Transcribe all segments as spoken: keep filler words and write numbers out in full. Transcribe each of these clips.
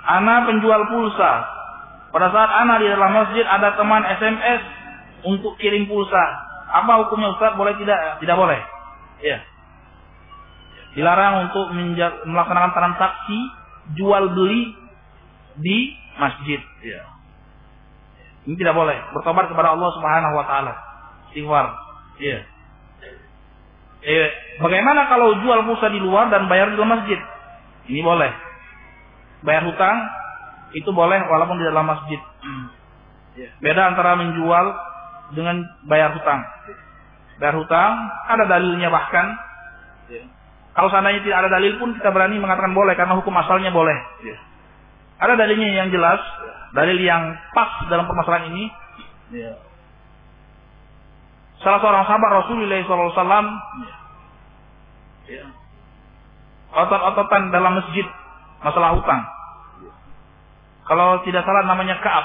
ana penjual pulsa. Pada saat ana di dalam masjid ada teman S M S untuk kirim pulsa. Apa hukumnya Ustaz? Boleh tidak? Tidak boleh. Ya. Dilarang untuk melaksanakan transaksi jual beli di masjid. Ya. Ini tidak boleh. Bertobat kepada Allah Subhanahu wa taala. Istighfar. Ya. Eh, bagaimana kalau jual pulsa di luar dan bayar di dalam masjid? Ini boleh. Bayar hutang itu boleh walaupun di dalam masjid. Beda antara menjual dengan bayar hutang. Bayar hutang ada dalilnya bahkan. Kalau seandainya tidak ada dalil pun kita berani mengatakan boleh karena hukum asalnya boleh. Ada dalilnya yang jelas, dalil yang pas dalam permasalahan ini. Salah seorang sahabat Rasulullah shallallahu alaihi wasallam otot-ototan dalam masjid masalah hutang. Kalau tidak salah namanya Ka'ab.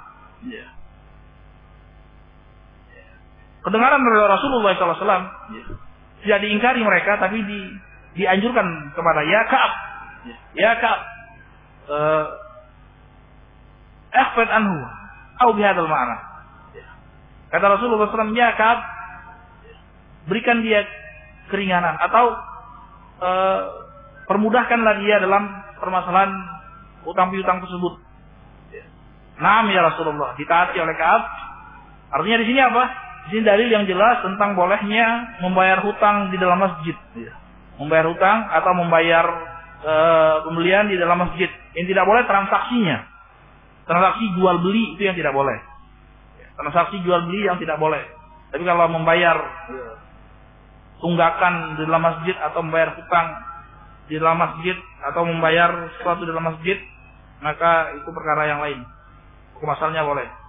Kedengaran dari Rasulullah shallallahu alaihi wasallam tidak diingkari mereka, tapi di, dianjurkan kepada ya Ka'ab, ya Ka'ab, akhfad anhu, atau bihadal ma'na. Kata Rasulullah shallallahu alaihi wasallam, ya Ka'ab, berikan dia keringanan atau e, permudahkanlah dia dalam permasalahan utang piutang tersebut. Naam ya Rasulullah, ditaati oleh Ka'ab. Artinya di sini apa? Di sini dalil yang jelas tentang bolehnya membayar hutang di dalam masjid. Membayar hutang atau membayar e, pembelian di dalam masjid. Yang tidak boleh transaksinya. Transaksi jual beli itu yang tidak boleh. Transaksi jual beli yang tidak boleh. Tapi kalau membayar tunggakan di dalam masjid atau membayar hutang di dalam masjid atau membayar sesuatu di dalam masjid, maka itu perkara yang lain. Hukum asalnya boleh.